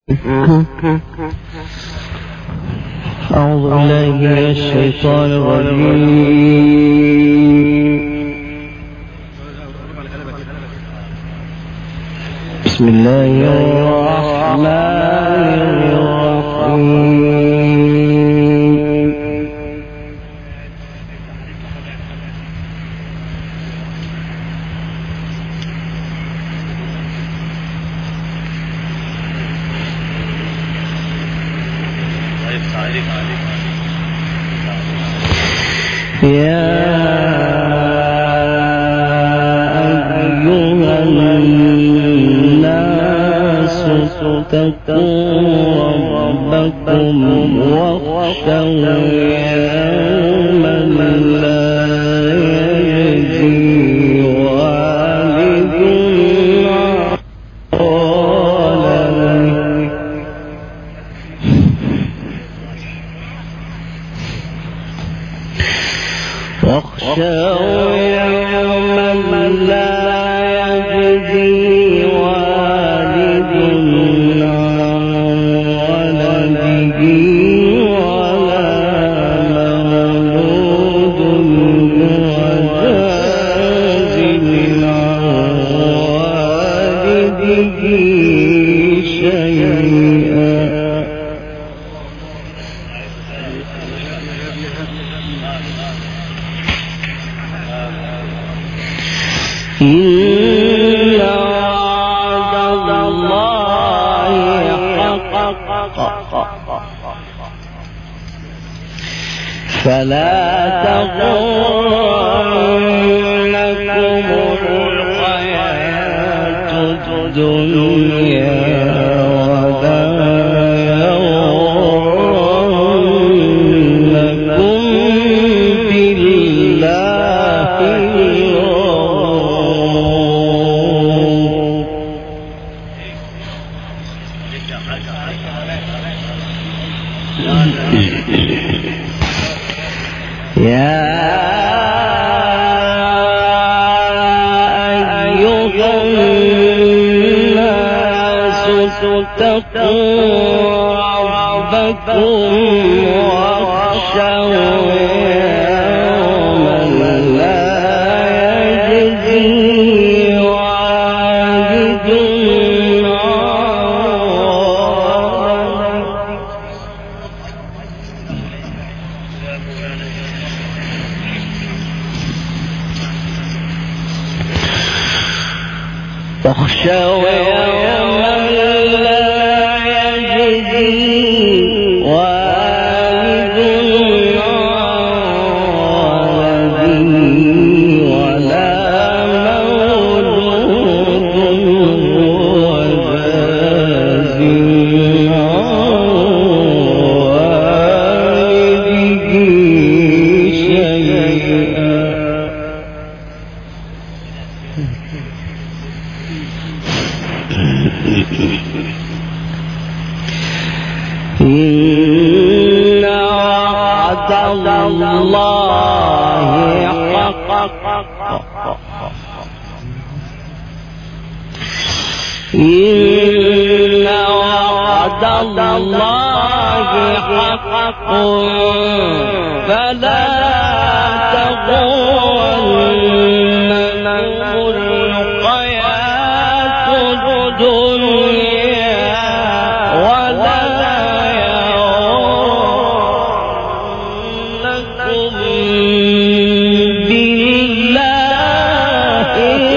أعوذ بالله من الشيطان الرجيم. بسم الله الرحمن الرحيم. يا أيها الناس اتقوا ربكم واخشوا يوما لا يجزي والد واخشوا يوما لا يجزي والد عن ولده ولا مولود جاز عن والده شيئا. إن وعد الله حق فلا تغرنكم الحياة الدنيا ولا يغرنكم بالله يا أيها الناس اتقوا ربكم واخشوا يوما لا يجزي والد واخشوا يوما لا يجزي والد عن ولده ولا مولود جاز إن وعد الله حق إن وعد الله حق فلا تغرنكم الحياة الدنيا ولا يغرنكم بالله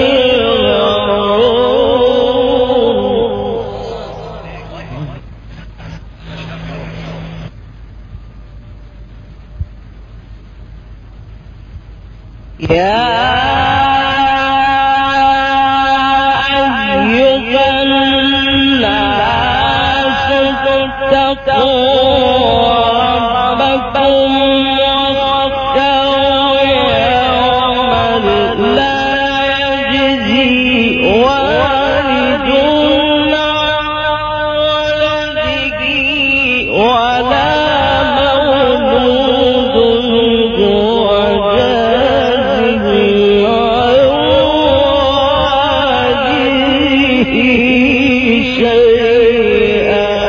يا أيها الناس اتقوا ربكم واخشوا يوما لا يجزي والد عن ولده ولا مولود جاز عن والده شيئا.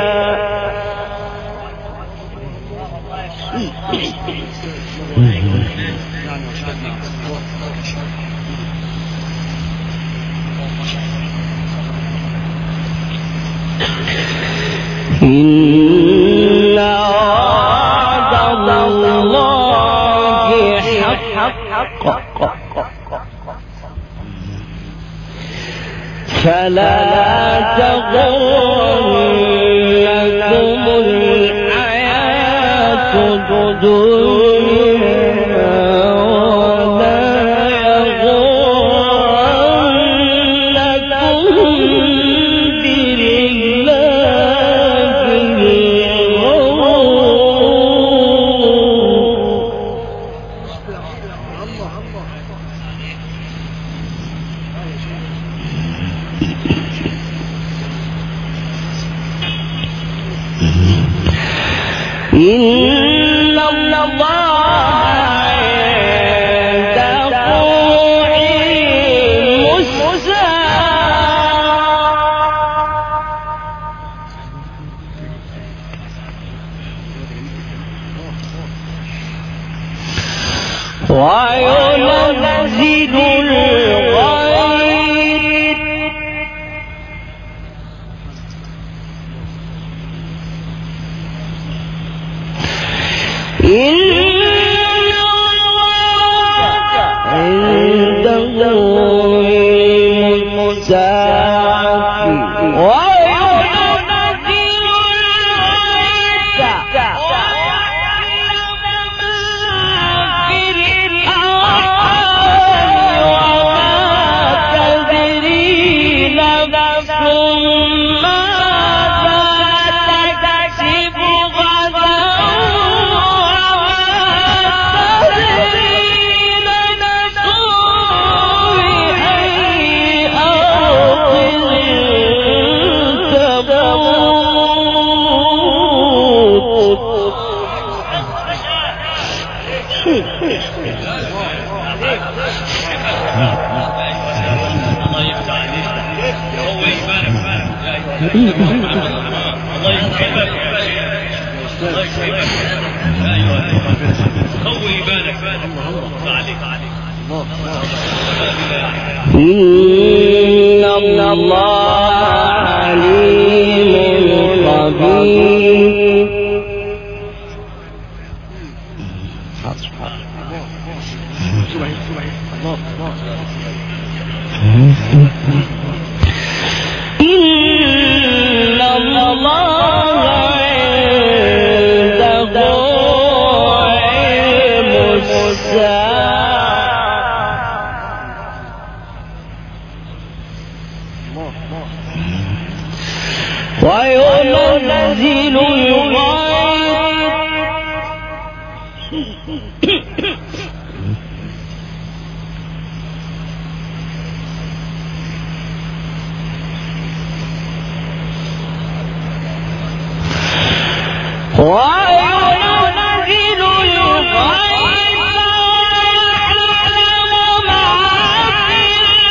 إن وعد الله حق فلا تغرنكم الحياة الدنيا ولا يغرنكم بالله إن الله عنده علم الساعة وينزل الغيث إن عنده علم الساعة وينزل الغيث ويعلم ما في الأرحام وما تدري نفس ماذا تكسب غدا إن الله عليم خبير إن الله عنده علم الساعة وينزل وينزل الغيث ويعلم ما في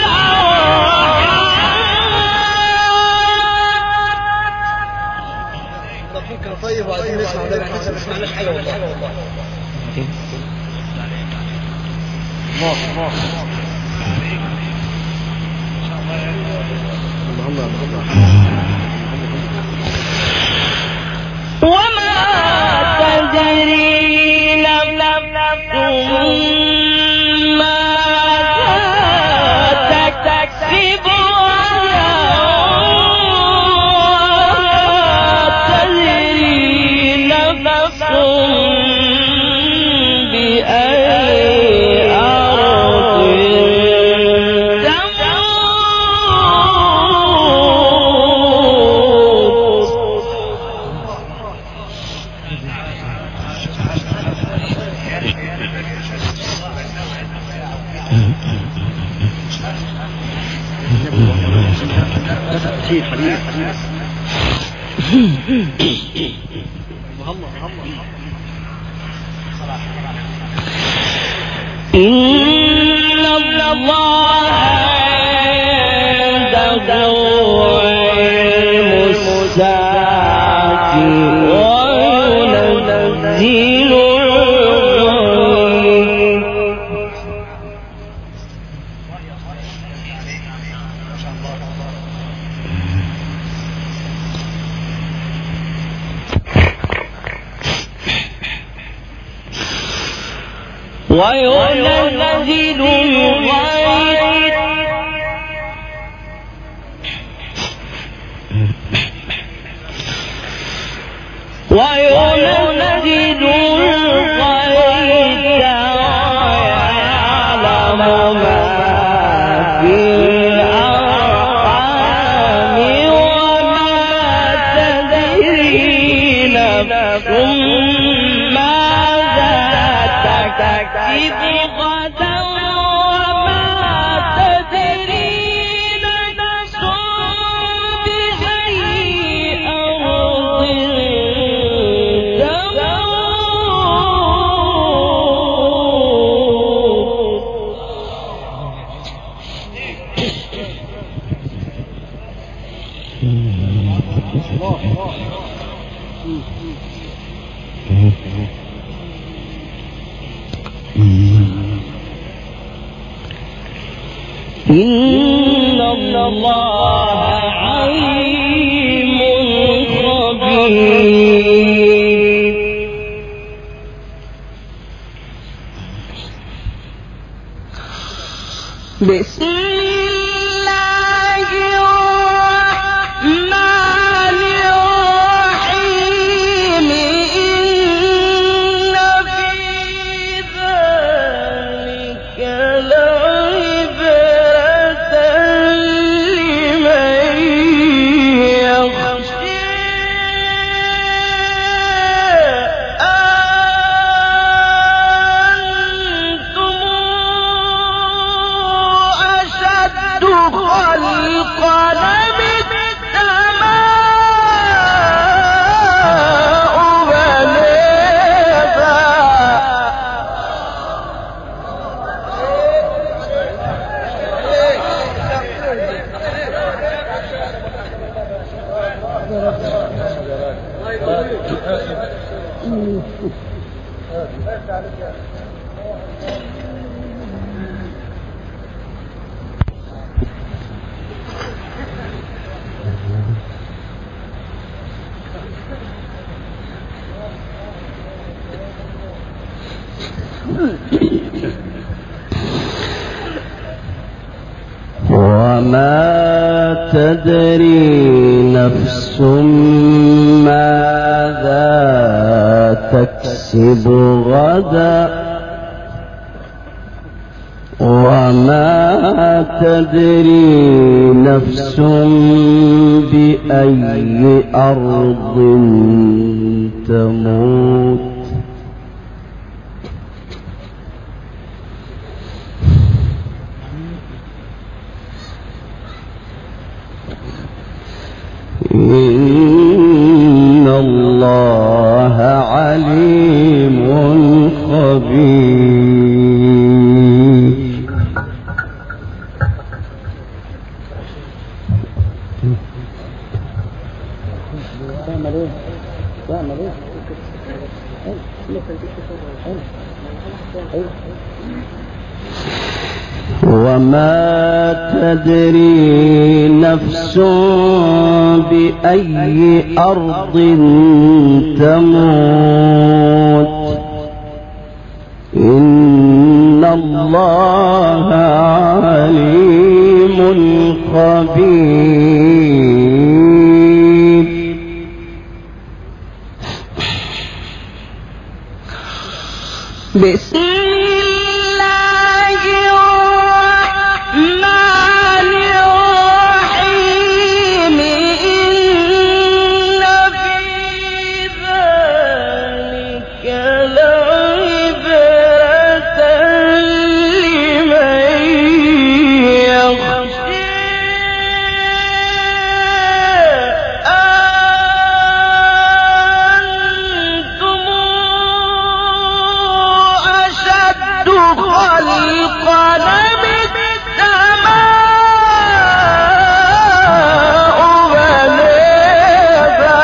الأرحام. فكرة طيبة وعايزين نسمع ده احنا لسه ما سمعناش حاجة والله. وما تدري نفس ماذا تكسب غدا وما تدري نفس بأي أرض إن الله عنده علم الساعة وينزل الغيث وينزل الغيث وينزل الغيث ويعلم ما في الأرحام وما تدري نفس ماذا تكسب غدا وما تدري نفس بأي أرض إن الله عليم خبير. بسم الله الرحمن الرحيم. إن في ذلك لعبرة لمن يخشى أنتم أشد خلقا من السماء بنيها. وما تدري نفس ماذا تكسب غدا وما تدري نفس بأي أرض تموت. إن الله عليم خبير. وما تدري نفس بأي أرض تموت. إن الله عليم خبير. بسم الله الرحمن الرحيم. إن في ذلك لعبرة لمن يخشى أنتم أشد خلقا من السماء بنيها.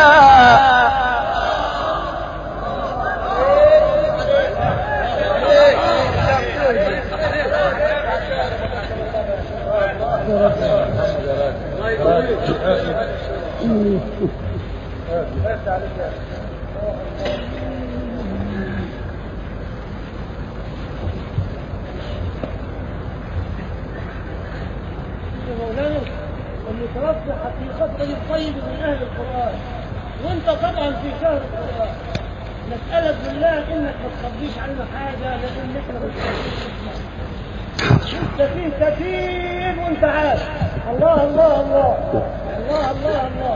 متربي حقيقة الطيب من أهل القرآن، وأنت طبعا في شهر القرآن. نسألك بالله إنك ما تخبيش عنا حاجة، لأن إحنا ما تخبيش. أنت فيه كثير وأنت عارف. الله الله الله الله الله الله.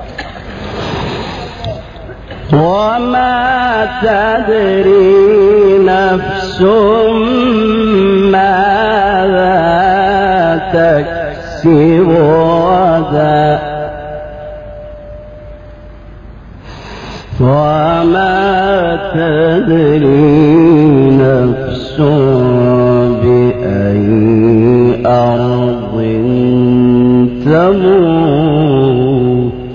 وما تدري نفس ماذا تكسب غدا وما تدري نفس بأي أرض تموت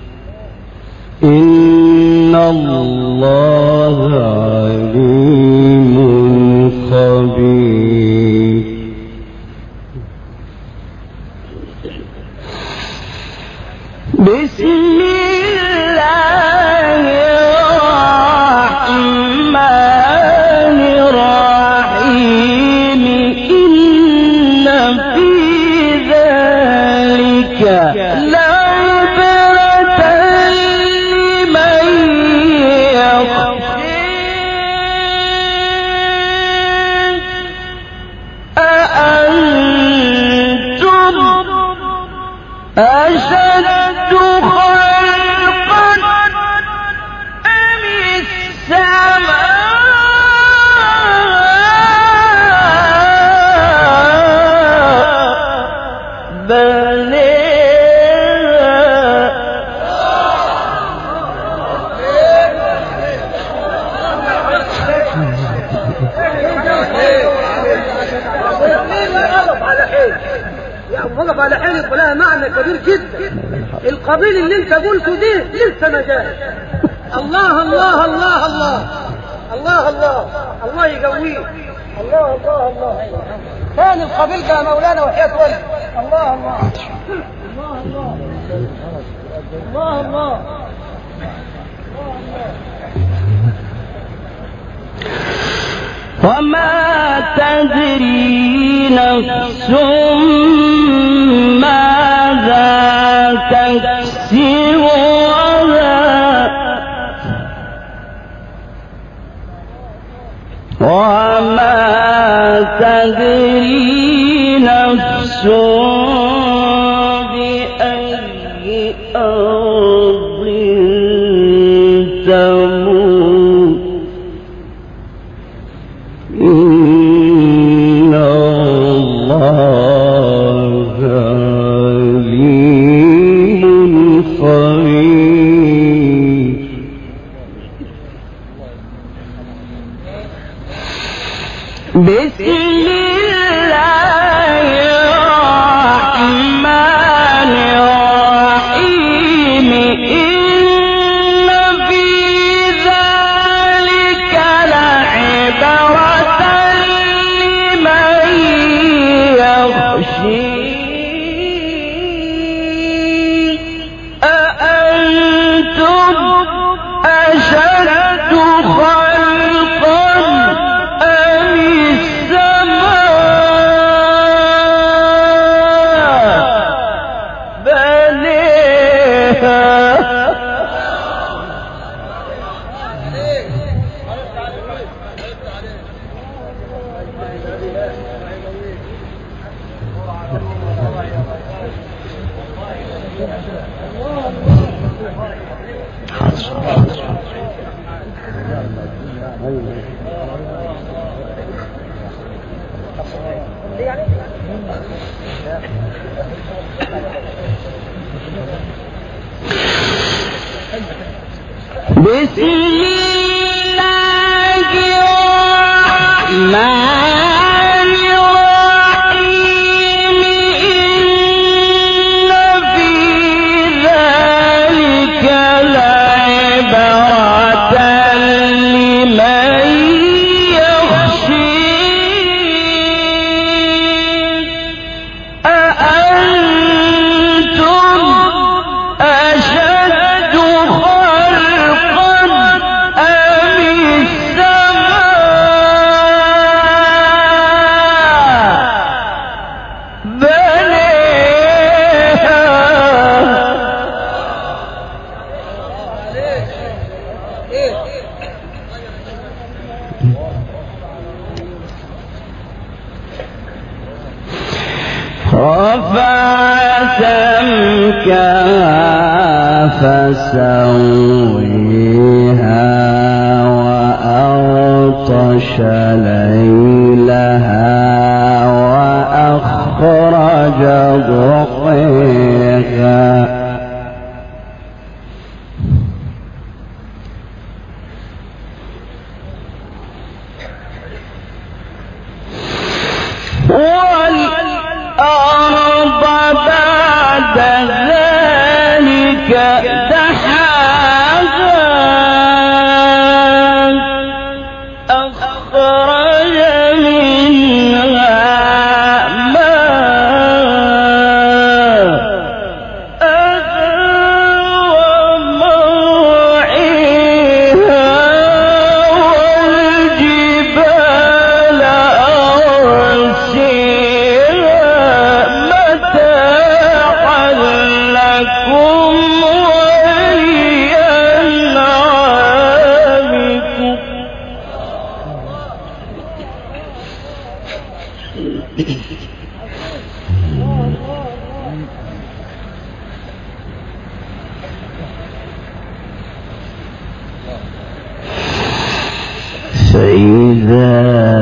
إن الله عليم خبير. بسم الله الرحمن الرحيم إن في ذلك لعبرة لمن يخشى أأنتم أشد خلقا أم السماء وقف على حين يبقى لها معنى كبير جدا. القبيل اللي انت قلته دي لسه ما جاش. الله الله الله الله الله الله الله يقويه. الله الله الله. ثاني القبيل ده مولانا وحياة ولد. الله الله الله الله الله الله. وما تدري نفس ماذا تكسب غدا وما تدري نفس بأي أرض تموت إن الله عليم خبير. بسم الله الرحمن الرحيم إن في ذلك لعبرة لمن يخشى أأنتم أشد خلقا أم السماء بنيها بسم الله الرحمن الرحيم إن في ذلك لعبرة لمن يخشى أأنتم أشد خلقا رفع سمكها فسويها وأغطش ليلها وأخرج ضحيها والأرض بعد ذلك دحاها أخرج منها فإذا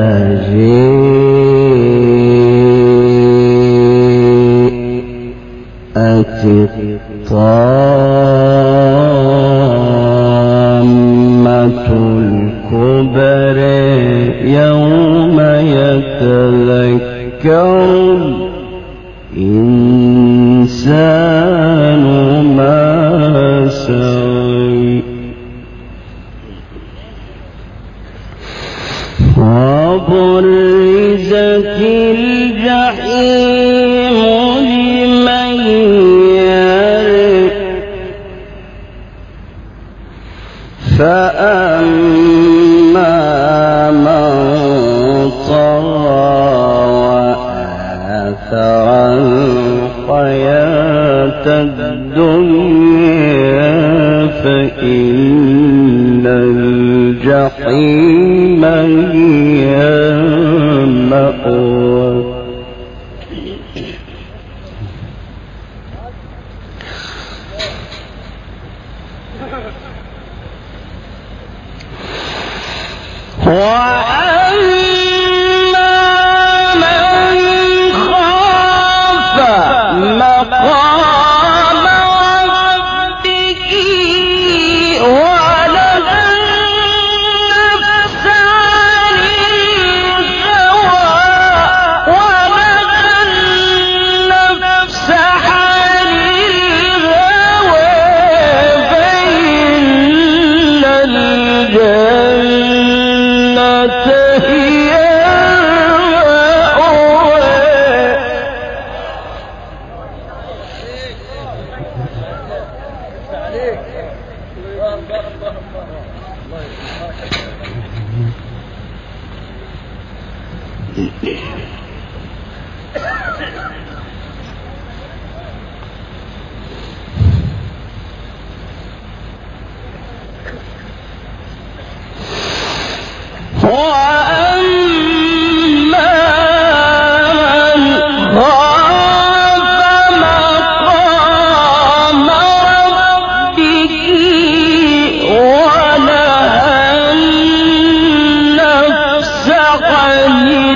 جاءت الطامة الكبرى يوم يتذكر الإنسان ما سعى وبرزت الجحيم لمن يرى فأما من طغى وآثر الحياة الدنيا فإن الجحيم هي المأوى وأما من خاف مقام ربه ونهى النفس عن الهوى فإن الجنة هي وأما من خاف مقام ربه ونهى النفس عن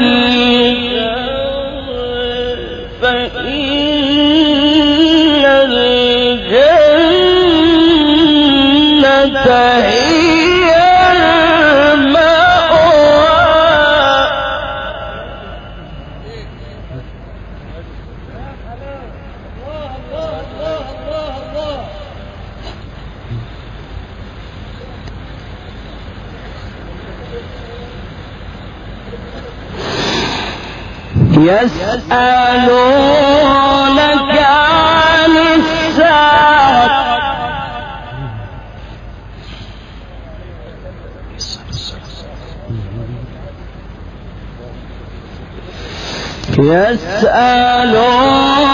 الهوى فإن الجنة هي يسألونك عن الساعة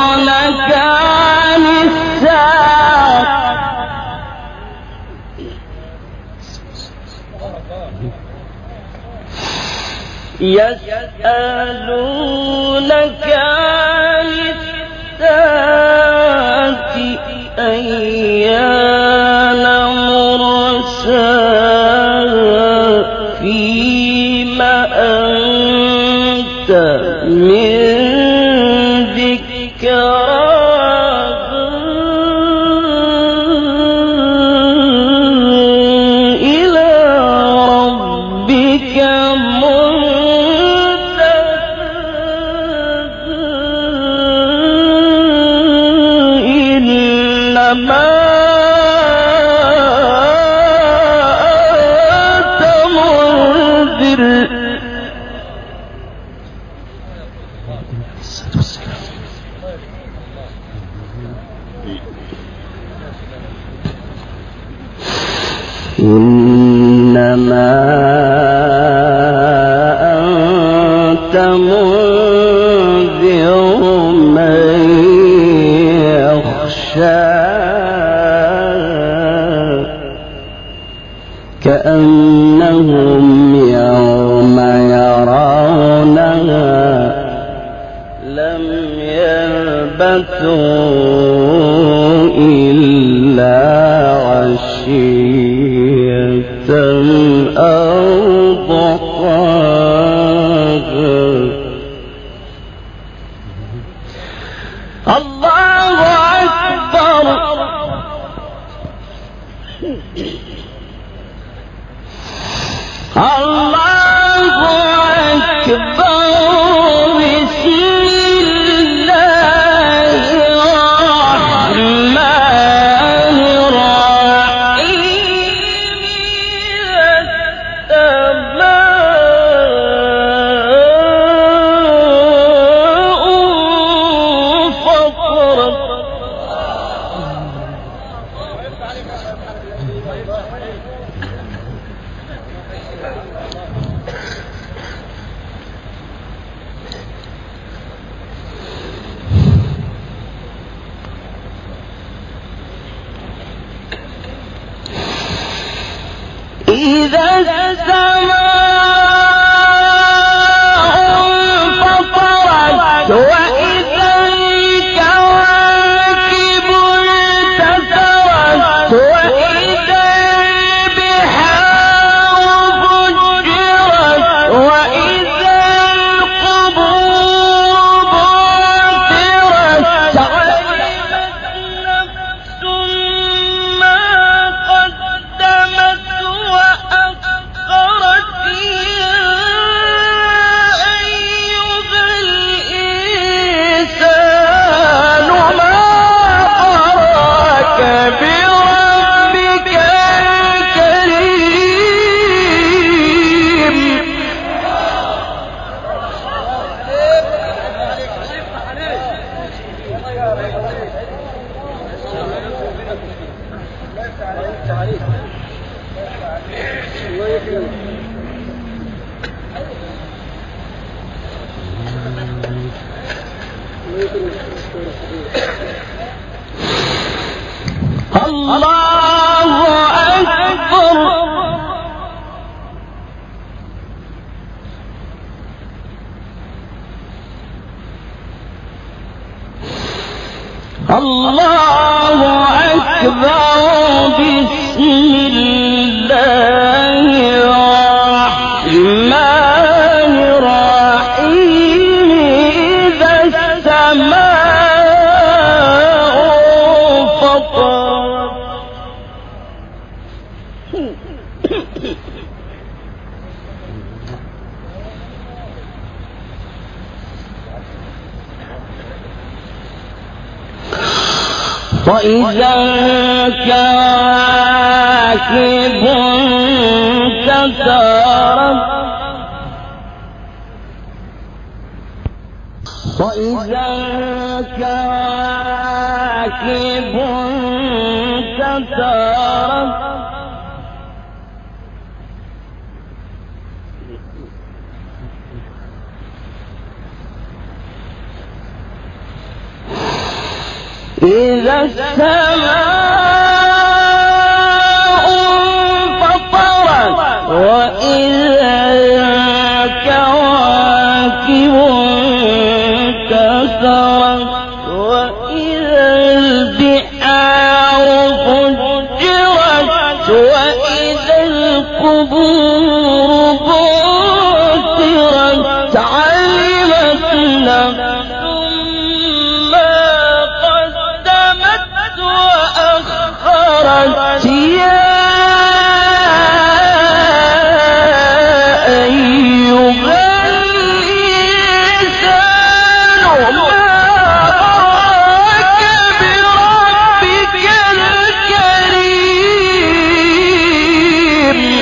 يسألونك عن الساعة يسألونك عن الساعة أيان مرساها فيما أنت من ذكراها إلى ربك إنما أنت منذر. إنما أنت منذر من يخشى كأنهم يوم يرونها لم يلبثوا إلا عشية أو ضحاها. الله أكبر. الله أكبر. بسم الله الرحمن الرحيم. السماء فطرت. إذا السماء انفطرت وإذا الكواكب انتثرت وإذا البحار فجرت وإذا القبور بعثرت علمت نفس ما قدمت وأخرت. يا أيها الإنسان ما غرك بربك الكريم. الله أكبر. الله أكبر. بسم الله الرحمن الرحيم. إذا السماء فطرت. وإذا الكواكب انتثرت وإذا الكواكب انتثرت إذا السماء انفطرت القبور بعثرت علمت نفس ما قدمت وأخرت يا أيها الإنسان ما غرك بربك الكريم.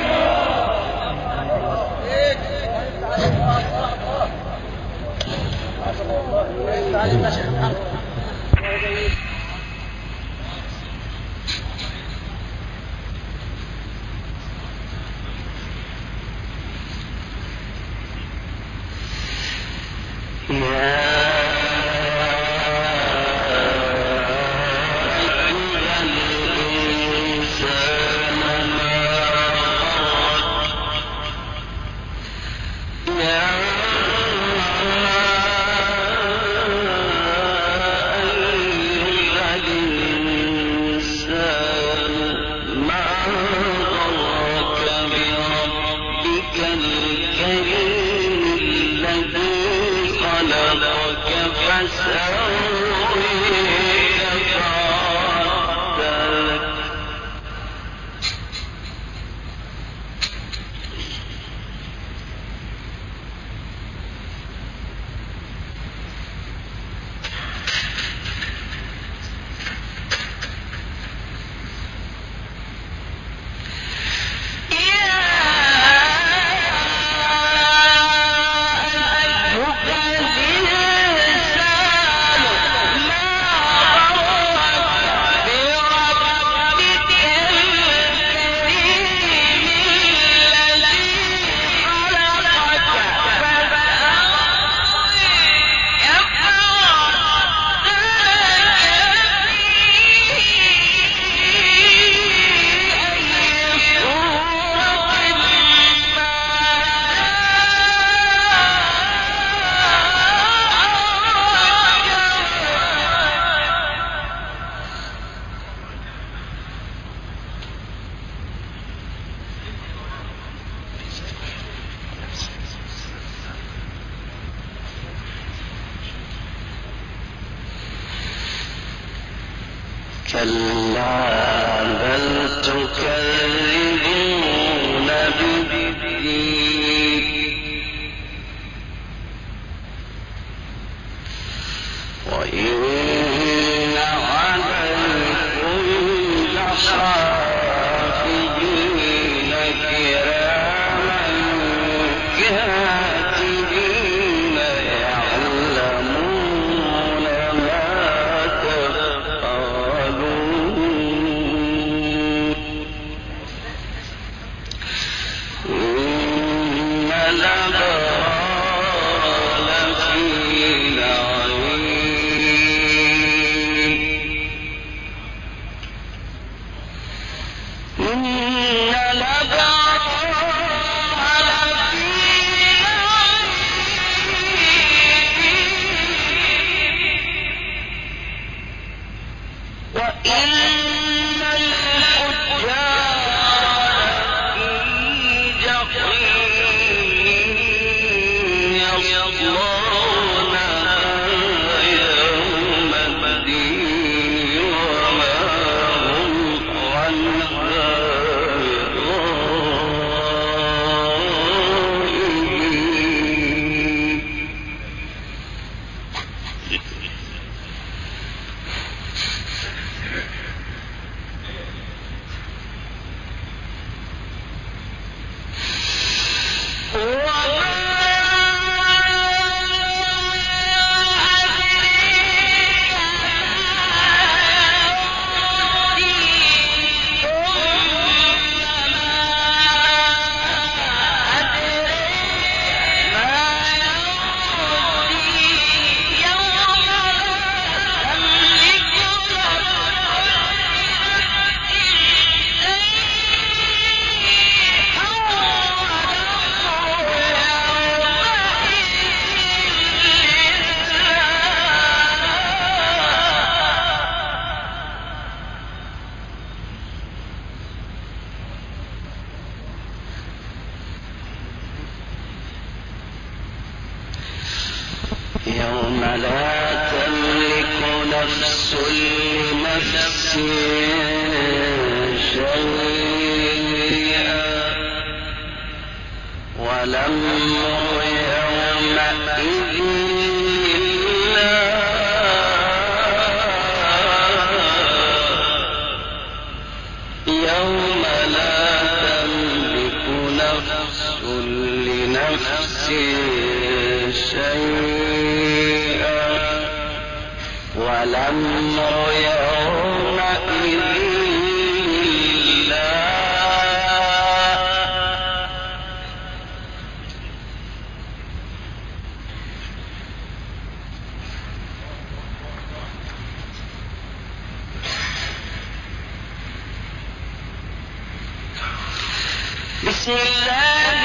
كلا بل تكذبون بالدين وإن عليكم لحافظين كراما كاتبين يعلمون ما تفعلون إن الأبرار لفي نعيم إن الأبرار لفي نعيم وإن الفجار لفي جحيم يصلونها يوم الدين وما هم عنها بسم الله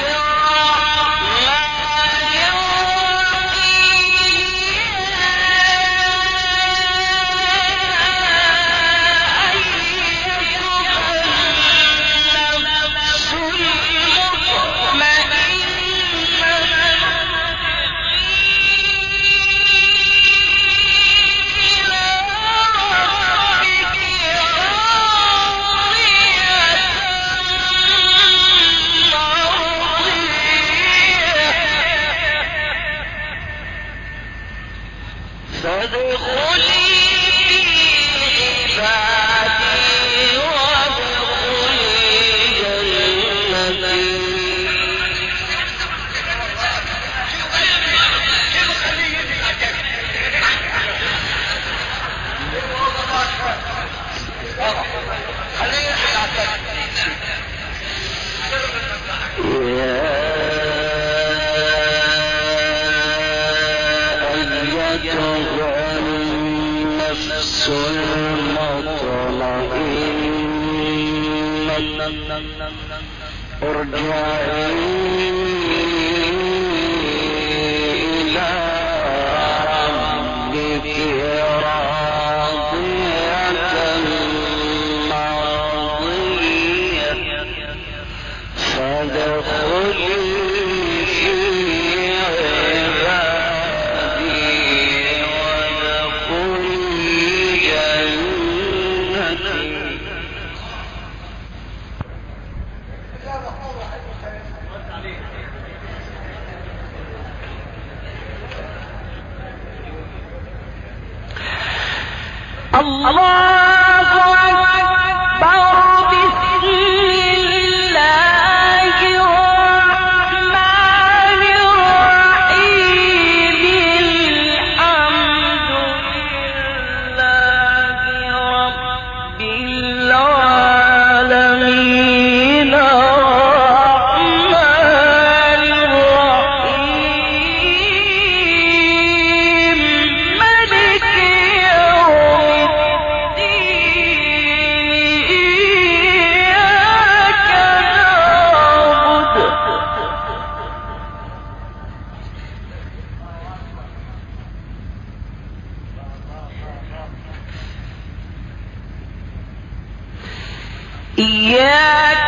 إياك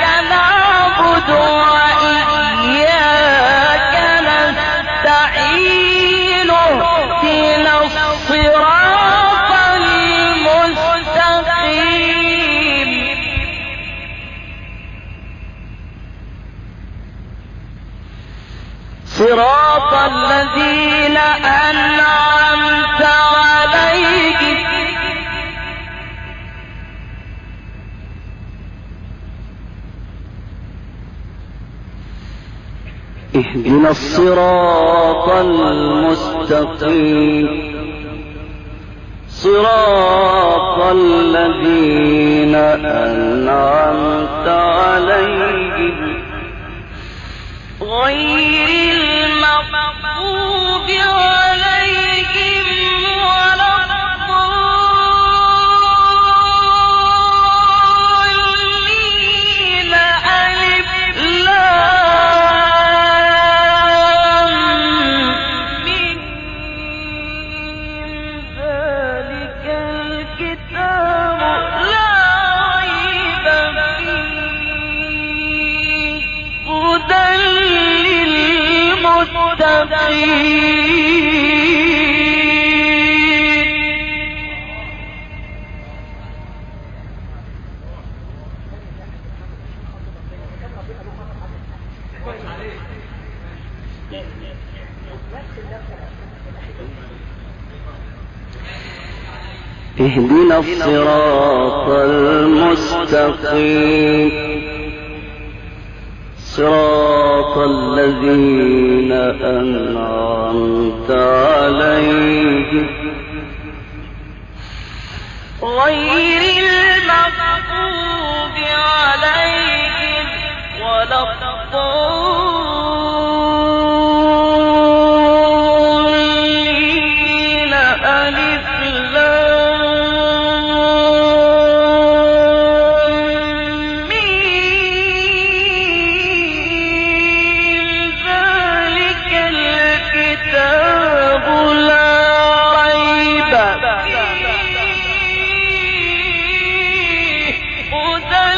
نعبد وإياك نستعين اهدنا الصراط المستقيم صراط الذين أنعمت عليهم اهدنا الصراط المستقيم صراط الذين أنعمت عليهم غير المغضوب عليهم ولا الضالين ألف لام ميم ذلك الكتاب لا ريب فيه هدى للمتقين اهدنا الصراط المستقيم صراط الذين أنعمت عليهم غير المغضوب عليهم ولا الضالين ألف لام ميم ذلك الكتاب لا ريب هدى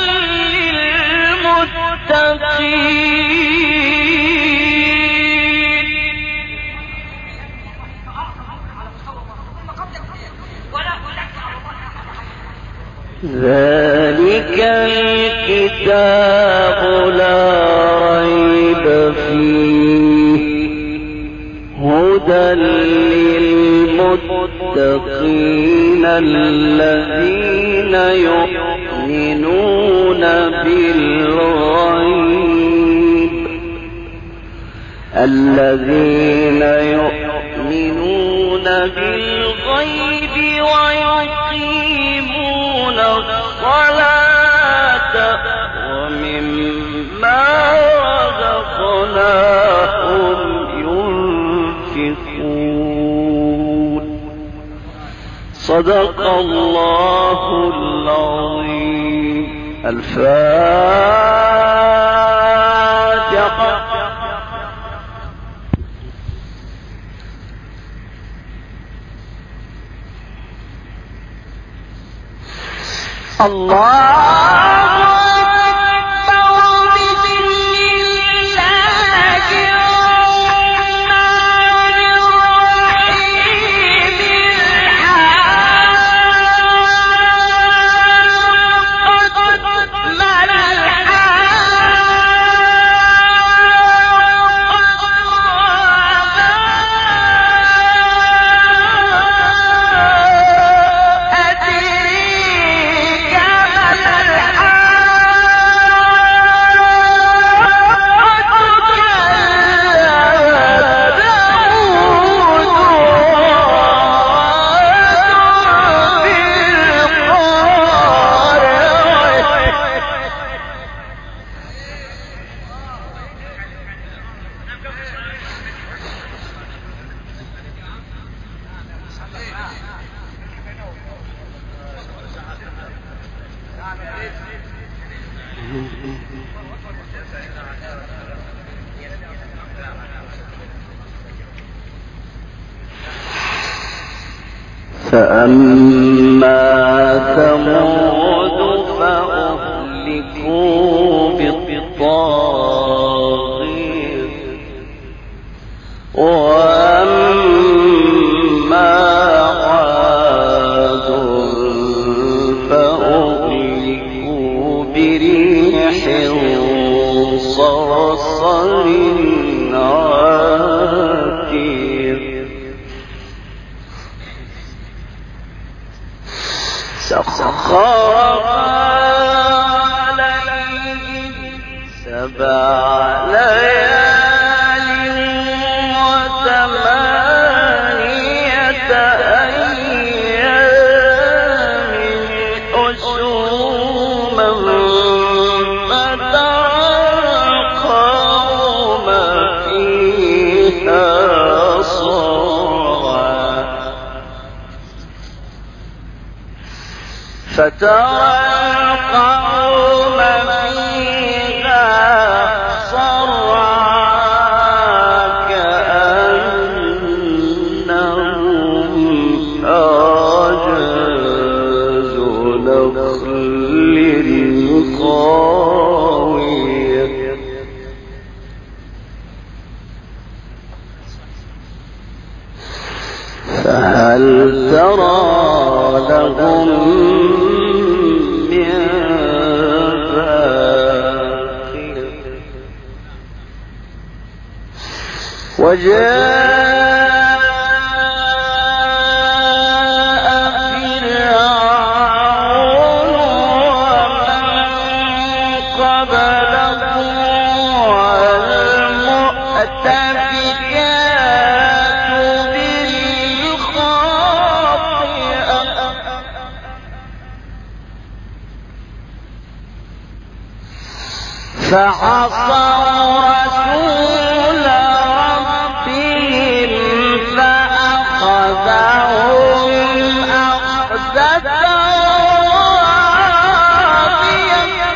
للمتقين ذلك الكتاب لا ريب فيه هدى للمتقين الذين يؤمنون بالغيب ويقيمون الصلاة ومما رزقناهم ينفقون صدق الله العظيم. الفاتحة. الله فأما ثمود فأهلكوا بالطاغية وأما عاد فأهلكوا بريح صرصر عاتية سخرها عليهم 7 ليال و8 أيام حسوما فترى القوم فيها صرعا كأنهم أعجاز نخل خاوية فهل ترى لهم فعصوا رسول ربهم فأخذهم أخذة رابية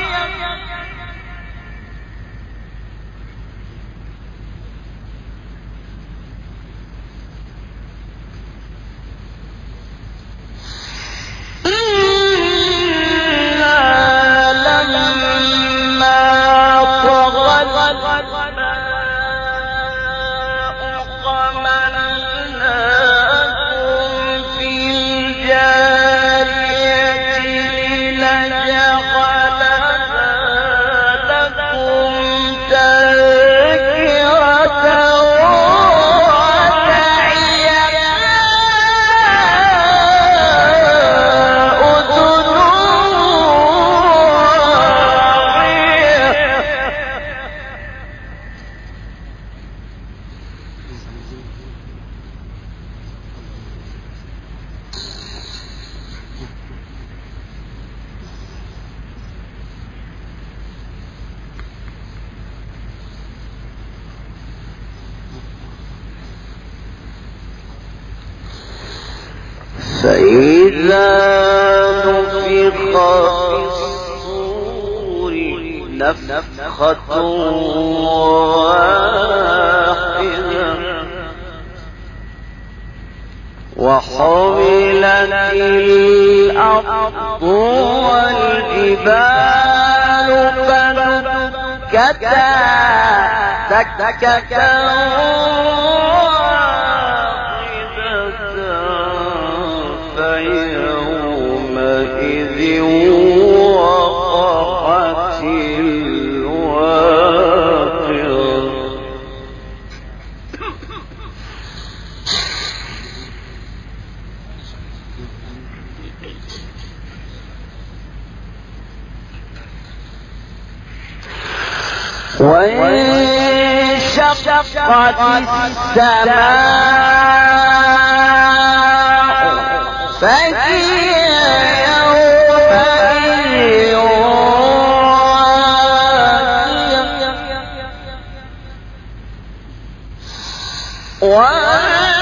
فإذا نفخ في الصور نفخة واحدة وحملت الأرض والجبال فدكتا دكة فيومئذ وقعت الواقعة وانشقت السماء فهي يومئذ واقعة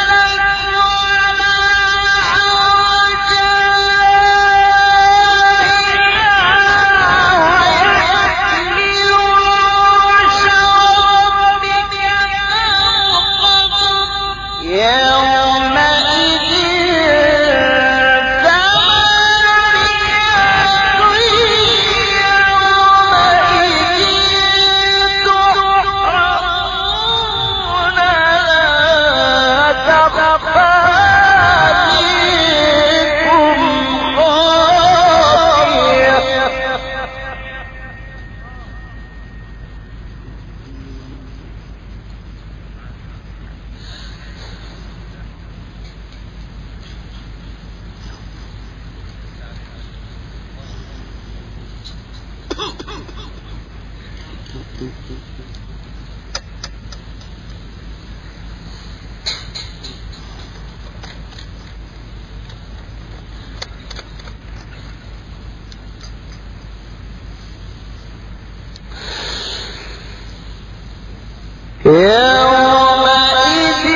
يومئذ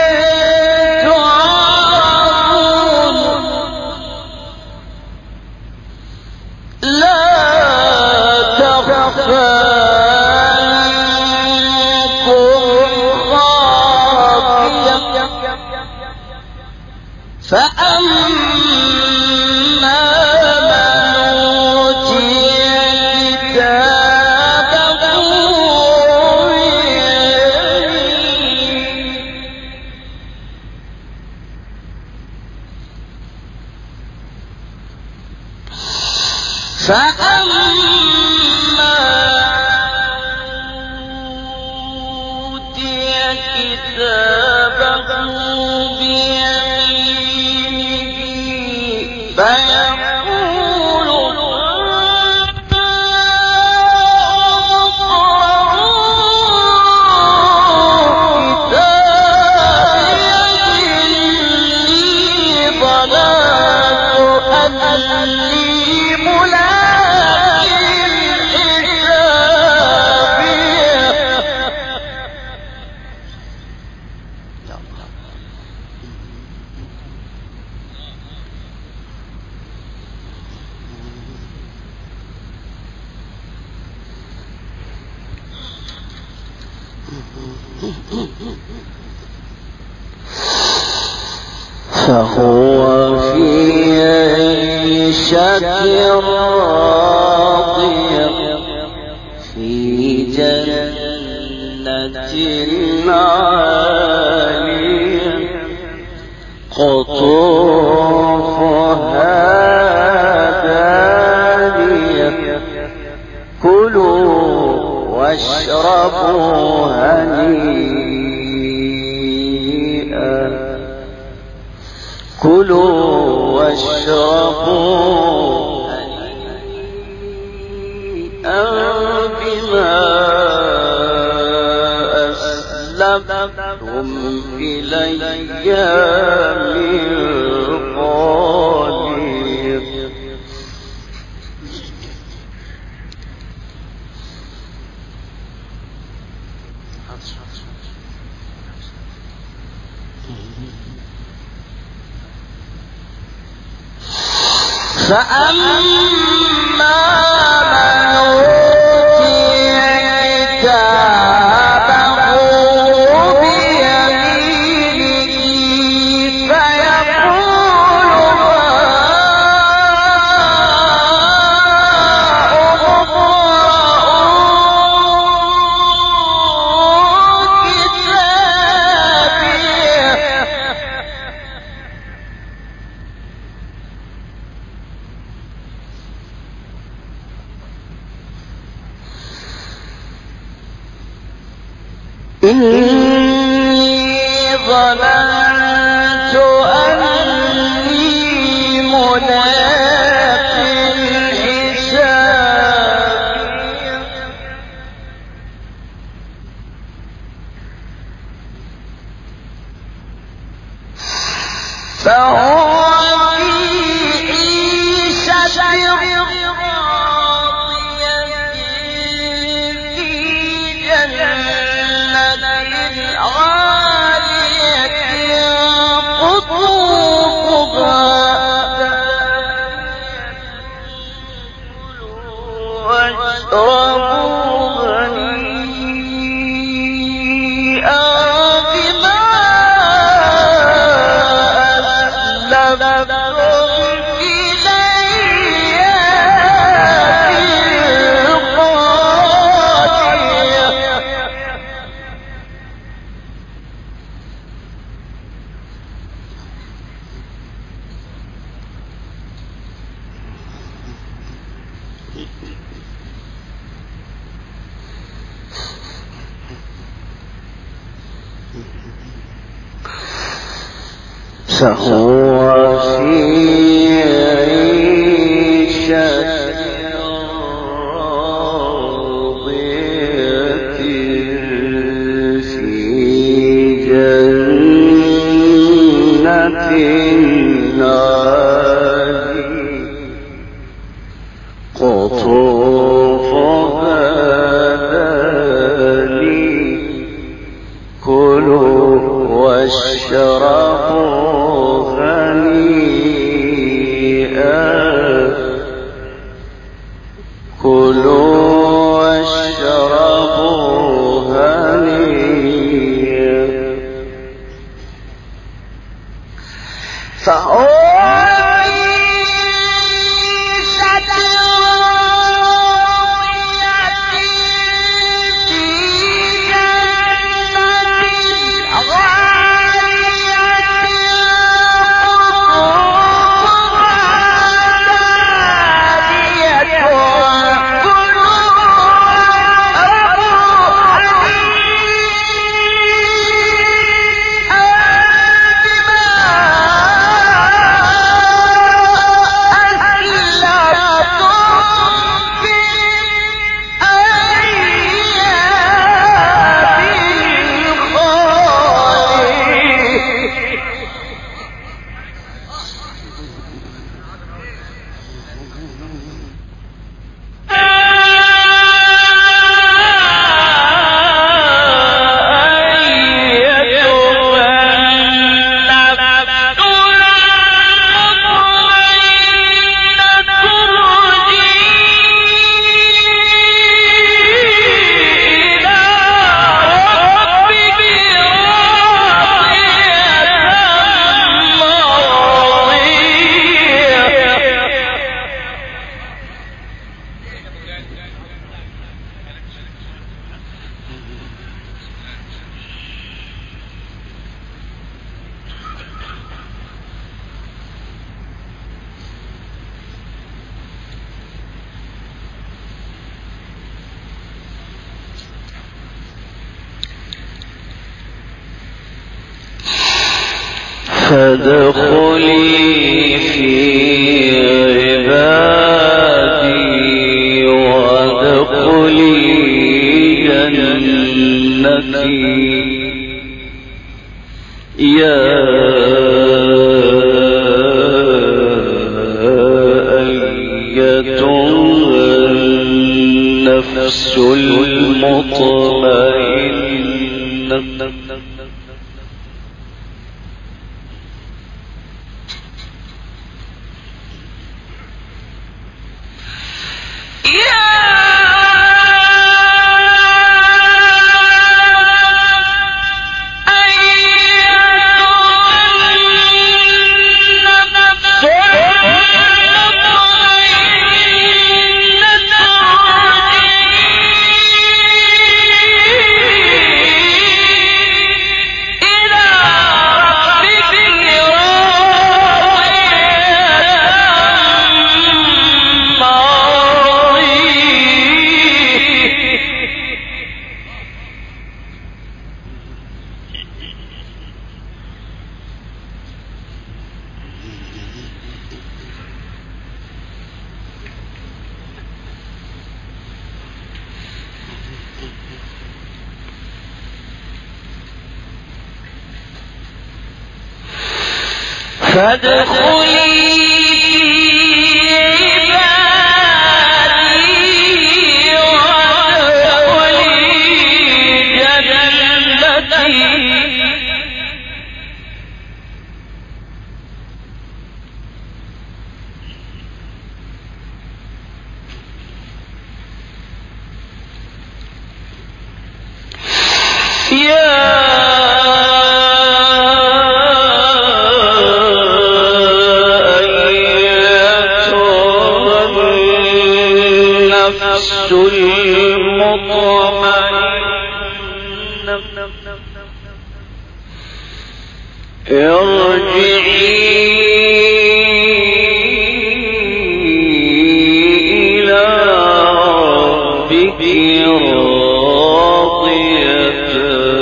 تعرضون لا تخفى منكم خافية فأما من أوتي كتابه فهو في عيشة راضية في جنة عالية قطوفها دانية كلوا واشربوا هنيئا كلوا واشربوا هنيئا بما أسلفتم في الأيام الخالية. فأما من أوتي كتابه بيمينه فيقول اقرءوا كتابيه إني ظننت أني ملاق حسابي فهو في عيشة راضية في جنة عالية قطوفها واشربوا هنيئا بما أسلفتم في الأيام الخالية. فهو في عيشة راضية في جنة عالية قطوفها دانية كلوا واشربوا هنيئا كلوا واشربوا هنيئا فادخلي في عبادي وادخلي جنتي يا أيتها النفس المطمئنة فادخلي عبادي وادخلي جنتي ارجعي إلى ربك راضية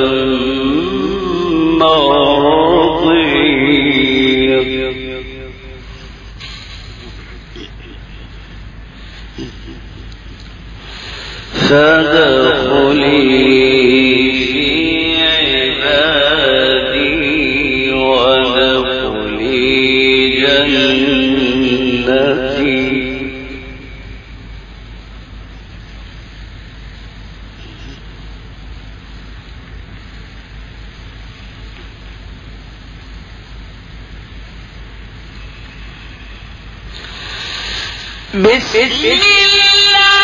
مرضية فادخلي في عبادي وادخلي جنتي بسم الله